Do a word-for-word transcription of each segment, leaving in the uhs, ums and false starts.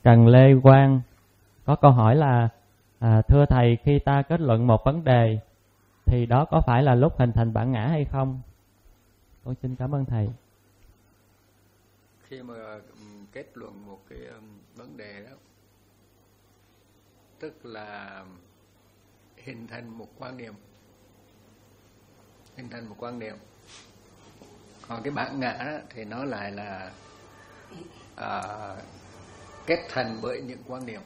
Trần Lê Quang có câu hỏi là à, thưa Thầy, khi ta kết luận một vấn đề thì đó có phải là lúc hình thành bản ngã hay không? Con xin cảm ơn Thầy. Khi mà kết luận một cái vấn đề đó, tức là hình thành một quan niệm, hình thành một quan niệm. Còn cái bản ngã đó, thì nó lại là à, kết thành bởi những quan niệm.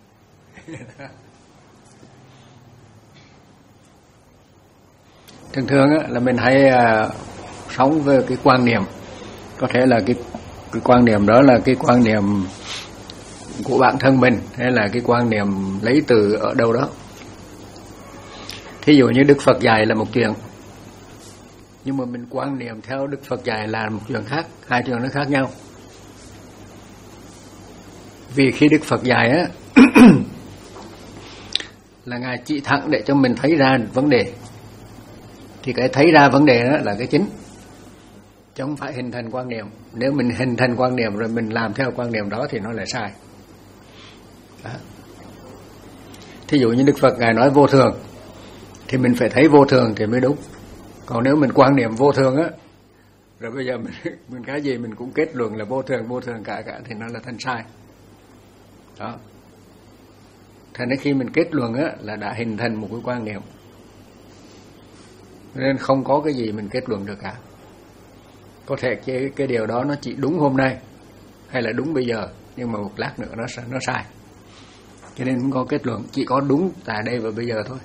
Thường thường á, là mình hay à, sống với cái quan niệm, có thể là cái cái quan niệm đó là cái quan niệm của bản thân mình, hay là cái quan niệm lấy từ ở đâu đó. Thí dụ như Đức Phật dạy là một chuyện, nhưng mà mình quan niệm theo Đức Phật dạy là một chuyện khác, hai chuyện nó khác nhau. Vì khi Đức Phật dạy á là Ngài chỉ thẳng để cho mình thấy ra vấn đề, thì cái thấy ra vấn đề đó là cái chính, chứ không phải hình thành quan niệm. Nếu mình hình thành quan niệm rồi mình làm theo quan niệm đó thì nó lại sai đó. Thí dụ như Đức Phật Ngài nói vô thường, thì mình phải thấy vô thường thì mới đúng. Còn nếu mình quan niệm vô thường á, rồi bây giờ mình, mình cái gì mình cũng kết luận là vô thường, vô thường cả cả, thì nó là thành sai đó. Thành đến khi mình kết luận á, là đã hình thành một cái quan niệm, nên không có cái gì mình kết luận được cả. Có thể cái, cái điều đó nó chỉ đúng hôm nay, hay là đúng bây giờ, nhưng mà một lát nữa nó, nó sai. Cho nên không có kết luận, chỉ có đúng tại đây và bây giờ thôi.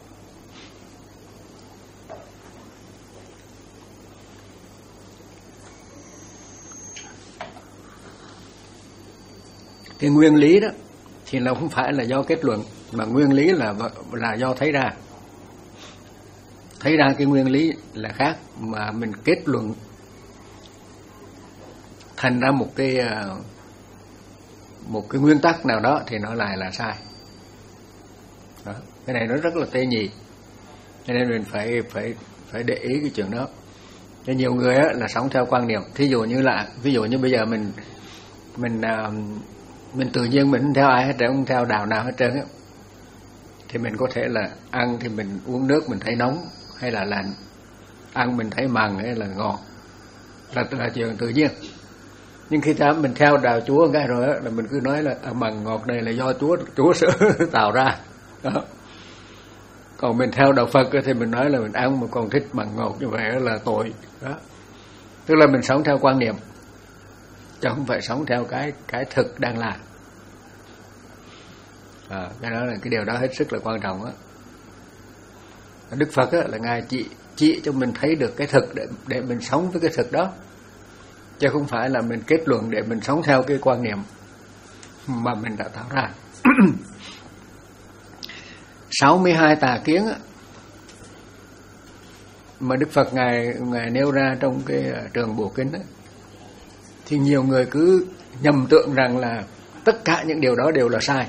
Cái nguyên lý đó thì là không phải là do kết luận, mà nguyên lý là là do thấy ra. Thấy ra cái nguyên lý là khác, mà mình kết luận thành ra một cái một cái nguyên tắc nào đó thì nó lại là sai đó. Cái này nó rất là tê nhị, cho nên mình phải phải phải để ý cái chuyện đó. Cho nhiều người á, là sống theo quan niệm. Thí dụ như là ví dụ như bây giờ mình mình mình tự nhiên mình không theo ai hết trơn, không theo đạo nào hết trơn á, thì mình có thể là ăn thì mình uống nước mình thấy nóng hay là lạnh, ăn mình thấy mặn hay là ngọt, là là chuyện tự nhiên. Nhưng khi ta mình theo đạo Chúa cái rồi á, là mình cứ nói là à, mặn ngọt này là do Chúa Chúa sẽ tạo ra đó. Còn mình theo đạo Phật thì mình nói là mình ăn mà còn thích mặn ngọt như vậy là tội đó. Tức là mình sống theo quan niệm, chứ không phải sống theo cái cái thực đang là. À, cái đó là cái điều đó hết sức là quan trọng á. Đức Phật á, là Ngài chỉ chỉ cho mình thấy được cái thực để để mình sống với cái thực đó, chứ không phải là mình kết luận để mình sống theo cái quan niệm mà mình đã tạo ra. sáu mươi hai tà kiến á, mà Đức Phật Ngài Ngài nêu ra trong cái Trường Bộ Kinh á, thì nhiều người cứ nhầm tưởng rằng là tất cả những điều đó đều là sai.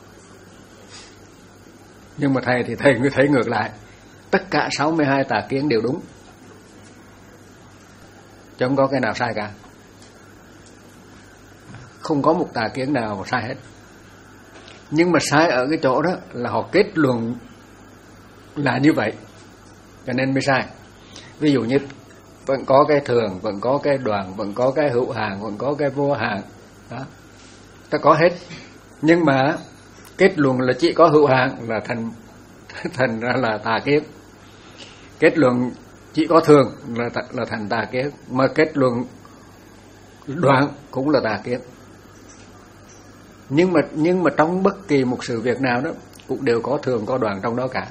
Nhưng mà thầy thì thầy cứ thấy ngược lại, tất cả sáu mươi hai tà kiến đều đúng, chứ không có cái nào sai cả. Không có một tà kiến nào sai hết. Nhưng mà sai ở cái chỗ đó là họ kết luận là như vậy, cho nên mới sai. Ví dụ như vẫn có cái thường, vẫn có cái đoạn, vẫn có cái hữu hạn, vẫn có cái vô hạn đó, ta có hết. Nhưng mà kết luận là chỉ có hữu hạn là thành thành ra là tà kiến. Kết luận chỉ có thường là là thành tà kiến, mà kết luận đoạn cũng là tà kiến. Nhưng mà nhưng mà trong bất kỳ một sự việc nào đó cũng đều có thường có đoạn trong đó cả.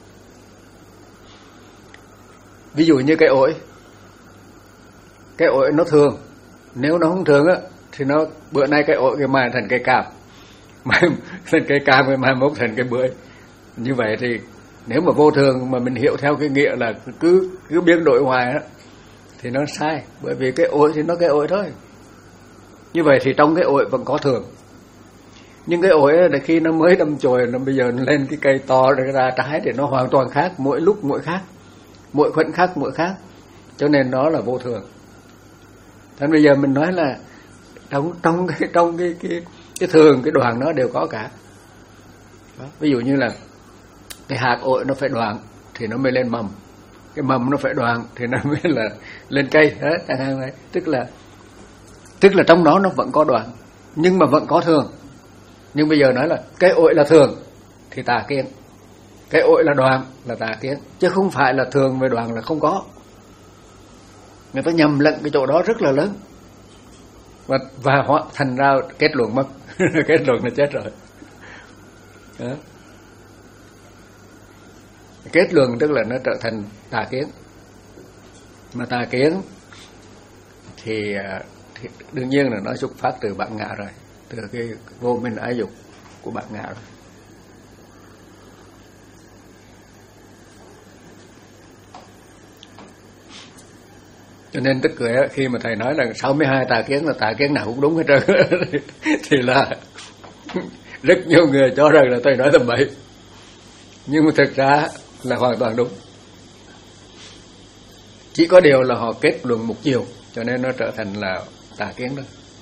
Ví dụ như cái ổi, cái ổi nó thường, nếu nó không thường á thì nó bữa nay cái ổi cái mai thành cây cam, mai thành cây cam cái mai mốt thành cây bưởi. Như vậy thì nếu mà vô thường mà mình hiểu theo cái nghĩa là cứ cứ biến đổi hoài á thì nó sai, bởi vì cái ổi thì nó cái ổi thôi. Như vậy thì trong cái ổi vẫn có thường. Nhưng cái ổi là khi nó mới đâm chồi, nó bây giờ nó lên cái cây to ra trái thì nó hoàn toàn khác, mỗi lúc mỗi khác, mỗi khoảnh khắc mỗi khác, cho nên nó là vô thường. Thế bây giờ mình nói là trong trong cái trong cái cái cái thường cái đoạn nó đều có cả. Đó. Ví dụ như là cái hạt ổi nó phải đoạn thì nó mới lên mầm, cái mầm nó phải đoạn thì nó mới là lên cây. Đó, chẳng hạn vậy. Tức là tức là trong đó nó vẫn có đoạn nhưng mà vẫn có thường. Nhưng bây giờ nói là cái ổi là thường thì tà kiến, cái ổi là đoạn là tà kiến, chứ không phải là thường với đoạn là không có. Người ta nhầm lẫn cái chỗ đó rất là lớn và, và họ thành ra kết luận mất. Kết luận là chết rồi. Đó. Kết luận tức là nó trở thành tà kiến. Mà tà kiến thì, thì đương nhiên là nó xuất phát từ bản ngã rồi, từ cái vô minh ái dục của bản ngã rồi. Cho nên tức cười khi mà thầy nói là sáu mươi hai tà kiến là tà kiến nào cũng đúng hết trơn thì là rất nhiều người cho rằng là thầy nói tầm bậy, nhưng mà thực ra là hoàn toàn đúng. Chỉ có điều là họ kết luận một chiều cho nên nó trở thành là tà kiến đó.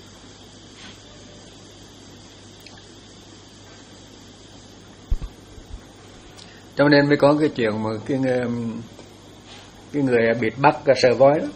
Cho nên mới có cái chuyện mà cái người, cái người bịt bắt sờ voi đó.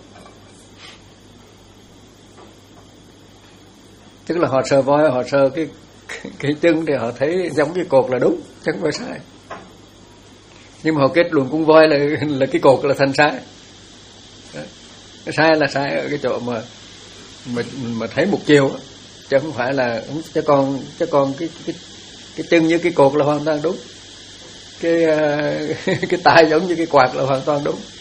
Tức là họ sờ voi, họ sờ cái cái chân thì họ thấy giống cái cột là đúng, chứ không phải sai. Nhưng mà họ kết luận con voi là là cái cột là thành sai. Đó. Cái sai là sai ở cái chỗ mà mà mà thấy một chiều, chứ không phải là chứ còn chứ còn cái cái cái chân như cái cột là hoàn toàn đúng. Cái cái tai giống như cái quạt là hoàn toàn đúng.